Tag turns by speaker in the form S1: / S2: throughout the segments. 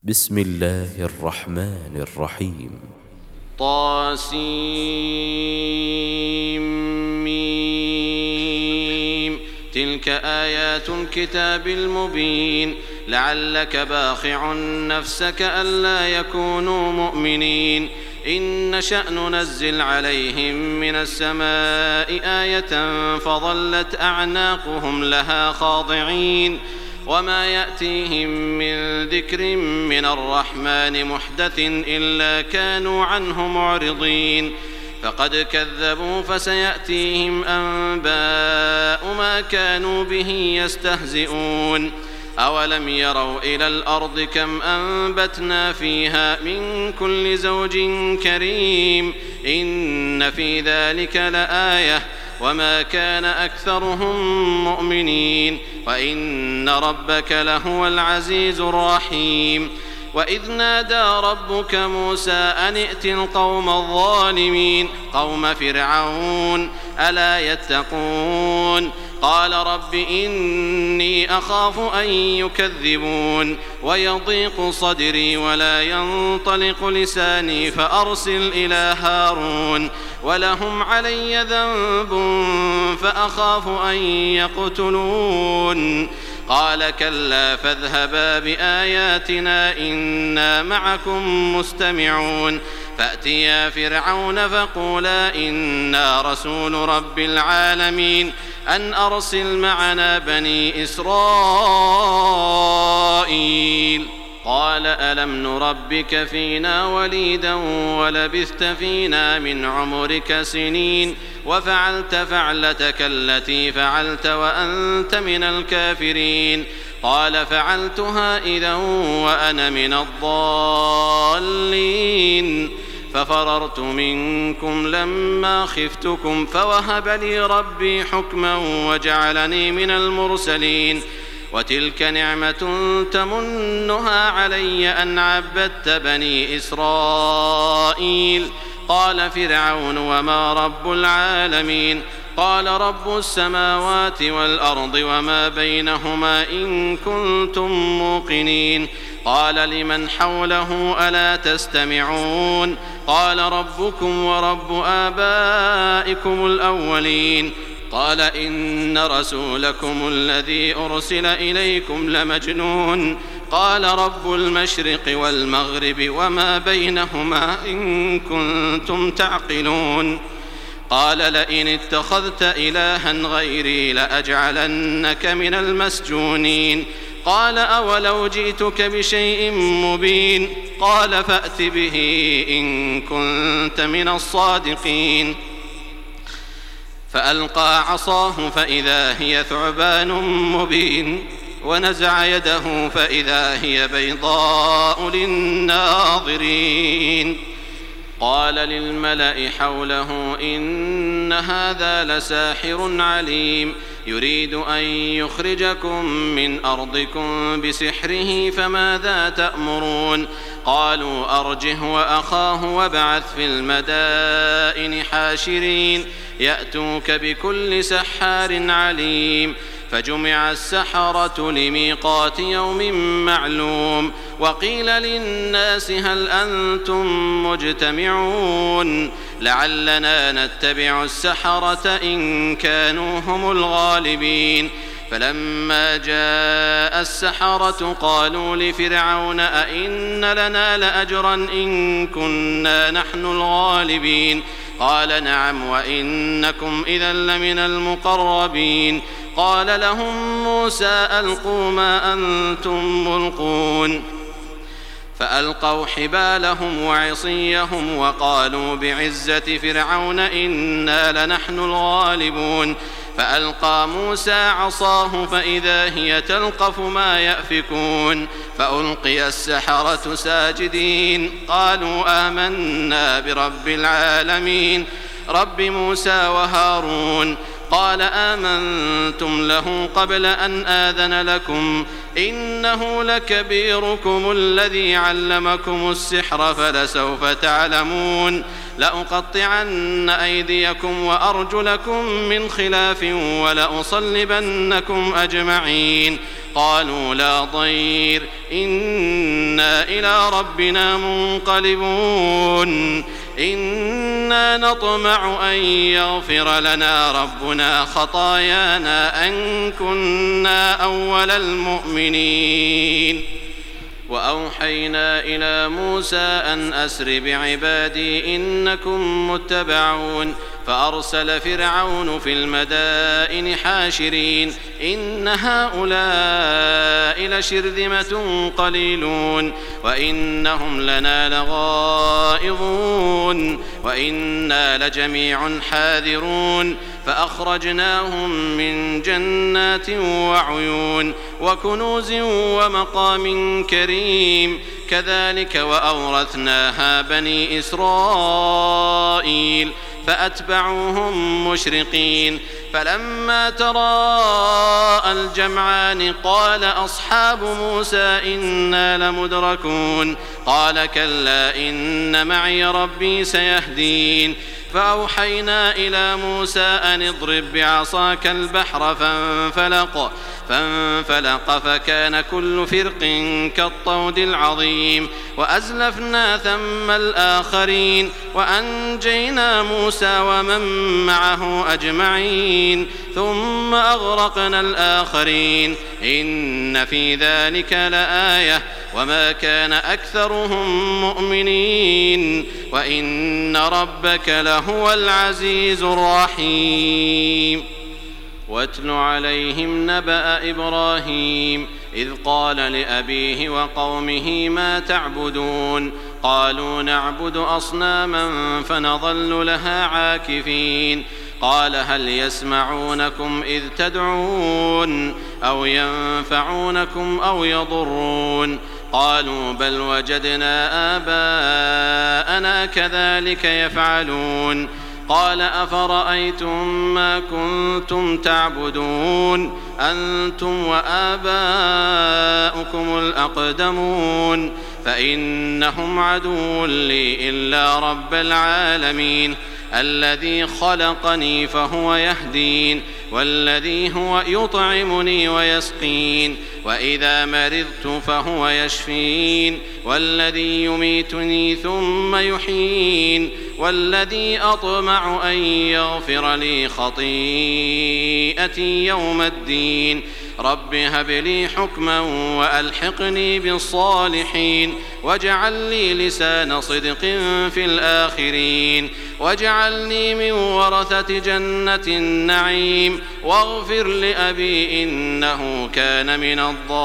S1: بسم الله الرحمن الرحيم.
S2: طاسيم. تلك آيات الكتاب المبين. لعلك باخع نفسك ألا يكونوا مؤمنين. إن نشأ ننزل عليهم من السماء آية فظلت أعناقهم لها خاضعين. وما يأتيهم من ذكر من الرحمن محدث إلا كانوا عنه معرضين. فقد كذبوا فسيأتيهم أنباء ما كانوا به يستهزئون. أولم يروا إلى الأرض كم أنبتنا فيها من كل زوج كريم. إن في ذلك لآية وما كان أكثرهم مؤمنين وإن ربك لهو العزيز الرحيم. وإذ نادى ربك موسى أن ائت القوم الظالمين قوم فرعون ألا يتقون. قال رب إني أخاف أن يكذبون ويضيق صدري ولا ينطلق لساني فأرسل إلى هارون ولهم علي ذنب فأخاف أن يقتلون. قال كلا فاذهبا بآياتنا إنا معكم مستمعون. فأتيا فرعون فقولا إنا رسول رب العالمين أن أرسل معنا بني إسرائيل. قال ألم نربك فينا وليدا ولبثت فينا من عمرك سنين وفعلت فعلتك التي فعلت وأنت من الكافرين. قال فعلتها إذا وأنا من الضالين. ففررت منكم لما خفتكم فوهب لي ربي حكما وجعلني من المرسلين. وتلك نعمة تمنها علي أن عبدت بني إسرائيل. قال فرعون وما رب العالمين. قال رب السماوات والأرض وما بينهما إن كنتم موقنين. قال لمن حوله ألا تستمعون. قال ربكم ورب آبائكم الأولين. قال إن رسولكم الذي أرسل إليكم لمجنون. قال رب المشرق والمغرب وما بينهما إن كنتم تعقلون. قال لئن اتخذت إلها غيري لأجعلنك من المسجونين. قال أولو جئتك بشيء مبين. قال فأت به إن كنت من الصادقين. فألقى عصاه فإذا هي ثعبان مبين ونزع يده فإذا هي بيضاء للناظرين. قال للملأ حوله إن هذا لساحر عليم يريد أن يخرجكم من أرضكم بسحره فماذا تأمرون. قالوا أرجه وأخاه وابعث في المدائن حاشرين يأتوك بكل سحار عليم. فجمع السحرة لميقات يوم معلوم. وقيل للناس هل أنتم مجتمعون لعلنا نتبع السحرة إن كانوا هم الغالبين. فلما جاء السحرة قالوا لفرعون أئن لنا لأجرا إن كنا نحن الغالبين. قال نعم وإنكم إذا لمن المقربين. قال لهم موسى ألقوا ما أنتم ملقون. فألقوا حبالهم وعصيهم وقالوا بعزة فرعون إنا لنحن الغالبون. فألقى موسى عصاه فإذا هي تلقف ما يأفكون. فألقي السحرة ساجدين قالوا آمنا برب العالمين رب موسى وهارون. قال آمنتم له قبل أن آذن لكم إنه لكبيركم الذي علمكم السحر فلسوف تعلمون لأقطعن أيديكم وأرجلكم من خلاف ولأصلبنكم أجمعين قالوا لا ضير إنا إلى ربنا منقلبون إنا نطمع أن يغفر لنا ربنا خطايانا أن كنا أول المؤمنين وأوحينا إلى موسى أن أسر بعبادي إنكم متبعون فأرسل فرعون في المدائن حاشرين إن هؤلاء لشرذمة قليلون وإنهم لنا لغائظون وإنا لجميع حاذرون فأخرجناهم من جنات وعيون وكنوز ومقام كريم كذلك وأورثناها بني إسرائيل فأتبعوهم مشرقين فلما تراءى الجمعان قال أصحاب موسى إنا لمدركون قال كلا إن معي ربي سيهدين فأوحينا إلى موسى أن اضرب بعصاك البحر فانفلق فكان كل فرق كالطود العظيم وأزلفنا ثم الآخرين وأنجينا موسى ومن معه أجمعين ثم أغرقنا الآخرين إن في ذلك لآية وما كان أكثرهم مؤمنين وإن ربك لهو العزيز الرحيم واتل عليهم نبأ إبراهيم إذ قال لأبيه وقومه ما تعبدون قالوا نعبد أصناما فنظل لها عاكفين قال هل يسمعونكم إذ تدعون أو ينفعونكم أو يضرون قالوا بل وجدنا آباءنا كذلك يفعلون قال أفرأيتم ما كنتم تعبدون أنتم وآباؤكم الأقدمون فإنهم عدو لي إلا رب العالمين الذي خلقني فهو يهدين والذي هو يطعمني ويسقين وإذا مرضت فهو يشفين والذي يميتني ثم يحيين والذي أطمع أن يغفر لي خطيئتي يوم الدين رب هب لي حكما وألحقني بالصالحين واجعل لي لسان صدق في الآخرين واجعلني من ورثة جنة النعيم واغفر لأبي إنه كان من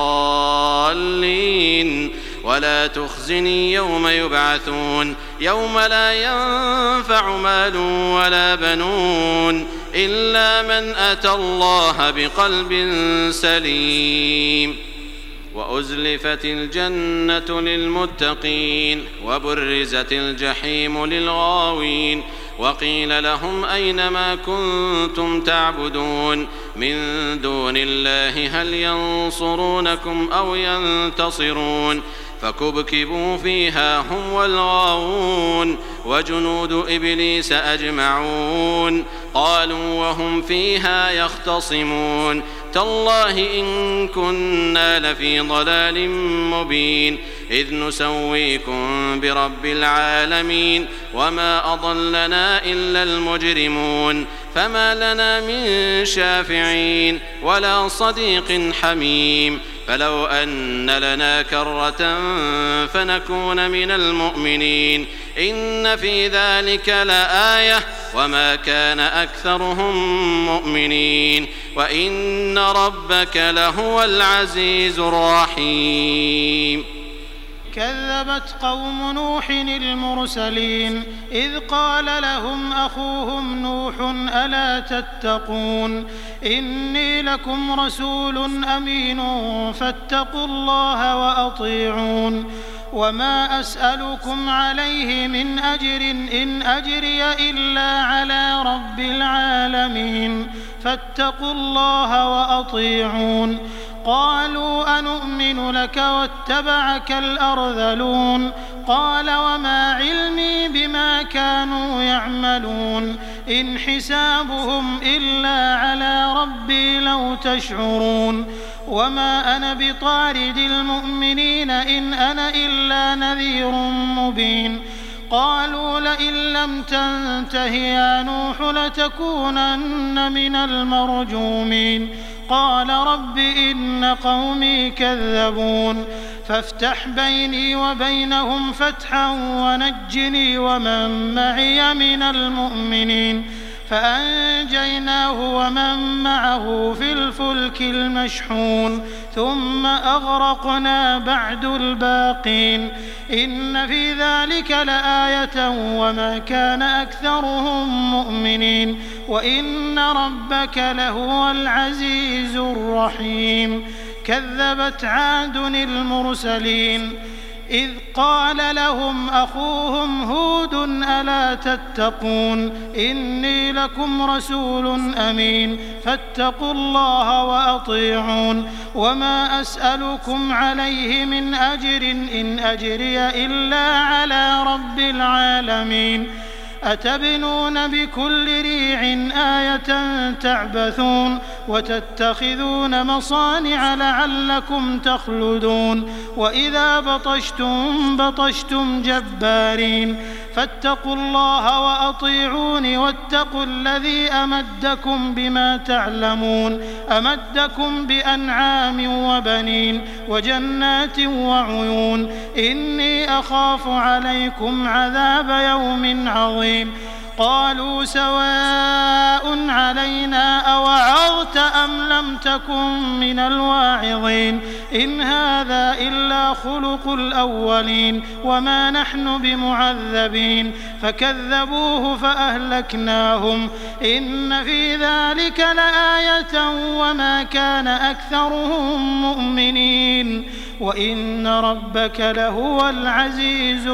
S2: الضالين ولا تخزني يوم يبعثون يوم لا ينفع مال ولا بنون إلا من أتى الله بقلب سليم وأزلفت الجنة للمتقين وبرزت الجحيم للغاوين وقيل لهم أين ما كنتم تعبدون من دون الله هل ينصرونكم أو ينتصرون فكبكبوا فيها هم والغاوون وجنود إبليس أجمعون قالوا وهم فيها يختصمون تالله إن كنا لفي ضلال مبين إذ نسويكم برب العالمين وما أضلنا إلا المجرمون فما لنا من شافعين ولا صديق حميم فلو أن لنا كرة فنكون من المؤمنين إن في ذلك لآية وما كان أكثرهم مؤمنين وإن ربك لهو العزيز الرحيم
S3: كذبت قوم نوح المرسلين إذ قال لهم أخوهم نوح ألا تتقون إني لكم رسول أمين فاتقوا الله وأطيعون وما أسألكم عليه من أجر إن أجري إلا على رب العالمين فاتقوا الله وأطيعون قالوا أنؤمن لك واتبعك الأرذلون قال وما علمي بما كانوا يعملون إن حسابهم إلا على ربي لو تشعرون وما أنا بطارد المؤمنين إن أنا إلا نذير مبين قالوا لئن لم تنته يا نوح لتكونن من المرجومين قال رب إن قومي كذبون فافتح بيني وبينهم فتحا ونجني ومن معي من المؤمنين فأنجيناه ومن معه في الفلك المشحون ثم أغرقنا بعد الباقين إن في ذلك لآية وما كان أكثرهم مؤمنين وإن ربك لهو العزيز الرحيم كذبت عاد المرسلين إذ قال لهم أخوهم هود ألا تتقون إني لكم رسول أمين فاتقوا الله وأطيعون وما أسألكم عليه من أجر إن أجري إلا على رب العالمين أتبنون بكل ريع آية تعبثون وتتخذون مصانع لعلكم تخلدون وإذا بطشتم جبارين فاتقوا الله وأطيعون واتقوا الذي أمدكم بما تعلمون أمدكم بأنعام وبنين وجنات وعيون إني أخاف عليكم عذاب يوم عظيم قالوا سواء علينا أوعظت أم لم تكن من الواعظين إن هذا إلا خلق الأولين وما نحن بمعذبين فكذبوه فأهلكناهم إن في ذلك لآية وما كان أكثرهم مؤمنين وإن ربك لهو العزيز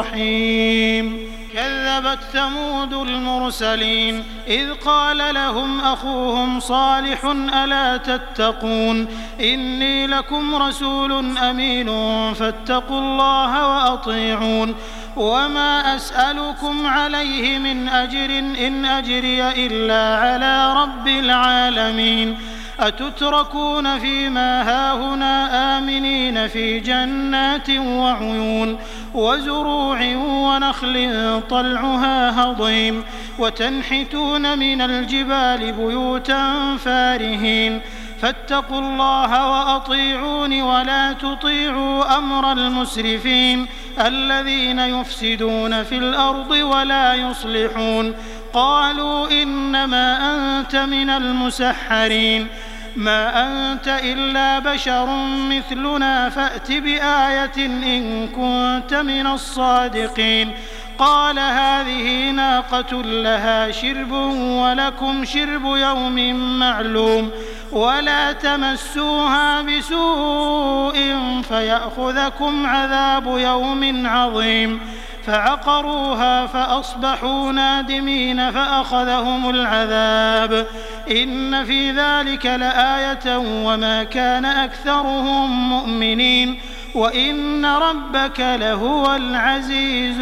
S3: الرحيم كذبت ثمود المرسلين إذ قال لهم أخوهم صالح ألا تتقون إني لكم رسول أمين فاتقوا الله وأطيعون وما أسألكم عليه من أجر إن أجري إلا على رب العالمين أتتركون فيما هاهنا آمنين في جنات وعيون وزروع ونخل طلعها هضيم وتنحتون من الجبال بيوتا فارهين فاتقوا الله وأطيعون ولا تطيعوا أمر المسرفين الذين يفسدون في الأرض ولا يصلحون قالوا إنما أنت من المسحرين ما أنت إلا بشر مثلنا فأت بآية إن كنت من الصادقين قال هذه ناقة لها شرب ولكم شرب يوم معلوم ولا تمسوها بسوء فيأخذكم عذاب يوم عظيم فعقروها فأصبحوا نادمين فأخذهم العذاب إن في ذلك لآية وما كان أكثرهم مؤمنين وإن ربك لهو العزيز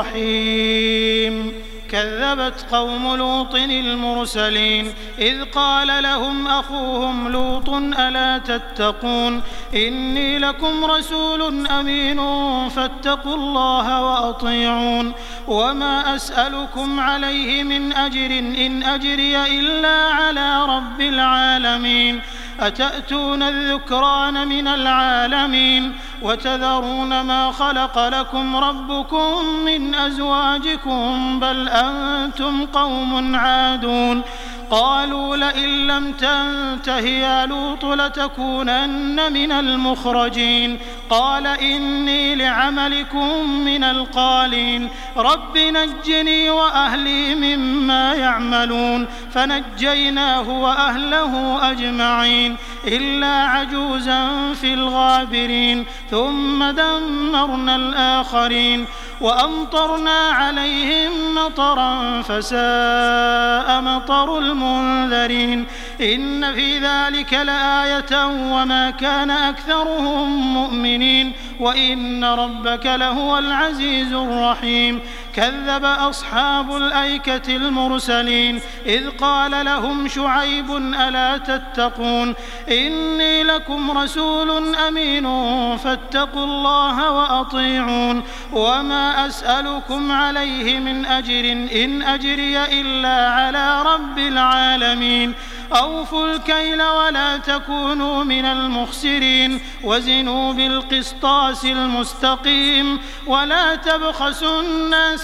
S3: الرحيم كذبت قوم لوط المرسلين إذ قال لهم أخوهم لوط ألا تتقون إني لكم رسول أمين فاتقوا الله وأطيعون وما أسألكم عليه من أجر إن أجري إلا على رب العالمين أتأتون الذكران من العالمين وتذرون ما خلق لكم ربكم من أزواجكم بل أنتم قوم عادون قالوا لئن لم تنته يا لوط لتكونن من المخرجين قال إني لعملكم من القالين رب نجني وأهلي مما يعملون فنجيناه وأهله أجمعين إلا عجوزا في الغابرين ثم دمرنا الآخرين وأمطرنا عليهم مطرا فساء مطر المنذرين إن في ذلك لآية وما كان أكثرهم مؤمنين وإن ربك لهو العزيز الرحيم كذب أصحاب الأيكة المرسلين إذ قال لهم شعيب ألا تتقون إني لكم رسول أمين فاتقوا الله وأطيعون وما أسألكم عليه من أجر إن أجري إلا على رب العالمين أوفوا الكيل ولا تكونوا من المخسرين وزنوا بالقسطاس المستقيم ولا تبخسوا الناس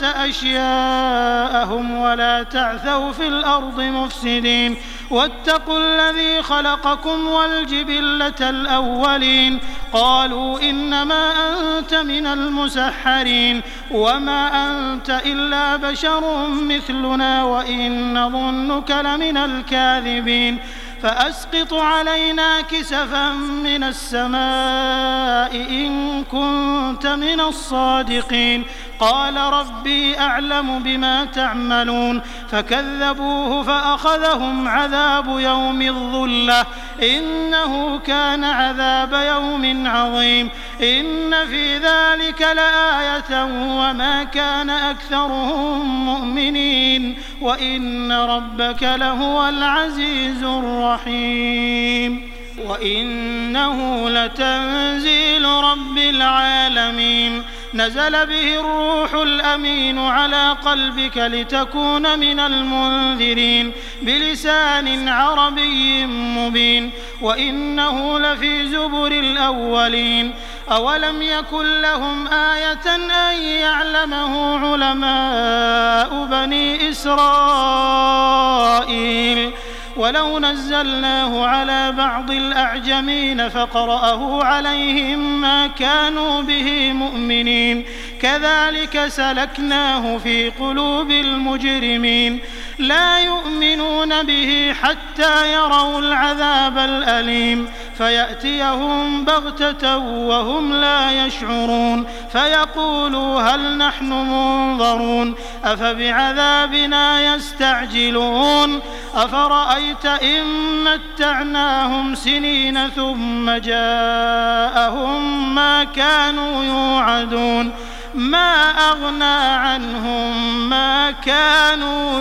S3: أشياءهم ولا تعثوا في الأرض مفسدين واتقوا الذي خلقكم والجبلة الأولين قالوا إنما أنت من المسحرين وما أنت إلا بشر مثلنا وإن نظنك لمن الكاذبين فأسقط علينا كسفا من السماء إن كنت من الصادقين قال ربي أعلم بما تعملون فكذبوه فأخذهم عذاب يوم الظلة إنه كان عذاب يوم عظيم إن في ذلك لآية وما كان أكثرهم مؤمنين وإن ربك لهو العزيز الرحيم وإنه لتنزيل رب العالمين نزل به الروح الأمين على قلبك لتكون من المنذرين بلسان عربي مبين وإنه لفي زبر الأولين أولم يكن لهم آية أن يعلمه علماء بني إسرائيل ولو نزلناه على بعض الأعجمين فقرأه عليهم ما كانوا به مؤمنين كذلك سلكناه في قلوب المجرمين لا يؤمنون به حتى يروا العذاب الأليم فيأتيهم بغتة وهم لا يشعرون فيقولوا هل نحن منظرون أفبعذابنا يستعجلون أفرأيت إن متعناهم سنين ثم جاءهم ما كانوا يوعدون ما أغنى عنهم ما كانوا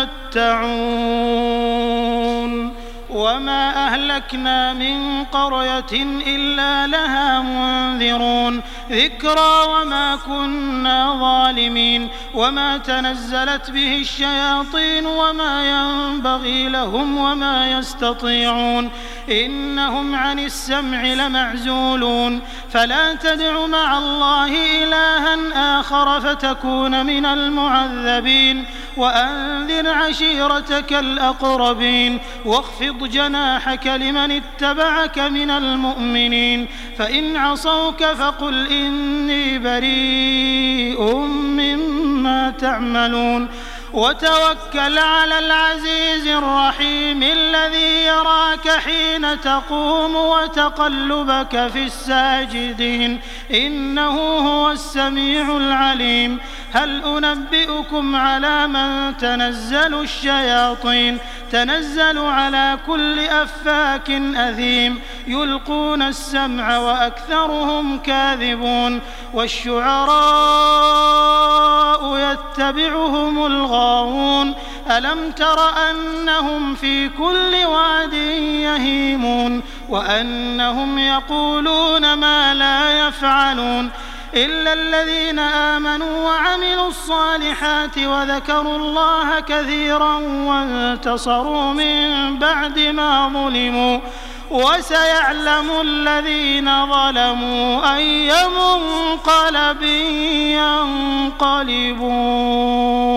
S3: يمتعون وما أهلكنا من قرية إلا لها منذرون ذكرى وما كنا ظالمين وما تنزلت به الشياطين وما ينبغي لهم وما يستطيعون إنهم عن السمع لمعزولون فلا تدع مع الله إلها آخر فتكون من المعذبين وأنذر عشيرتك الأقربين واخفض جناحك لمن اتبعك من المؤمنين فإن عصوك فقل إني بريء مما تعملون وتوكل على العزيز الرحيم الذي يراك حين تقوم وتقلبك في الساجدين إنه هو السميع العليم هل أنبئكم على من تنزل الشياطين تنزل على كل أفاك أثيم يلقون السمع وأكثرهم كاذبون والشعراء يتبعهم الغاوون ألم تر أنهم في كل واد يهيمون وأنهم يقولون ما لا يفعلون إلا الذين آمنوا وعملوا الصالحات وذكروا الله كثيرا وانتصروا من بعد ما ظلموا وسيعلم الذين ظلموا أي منقلب ينقلبون.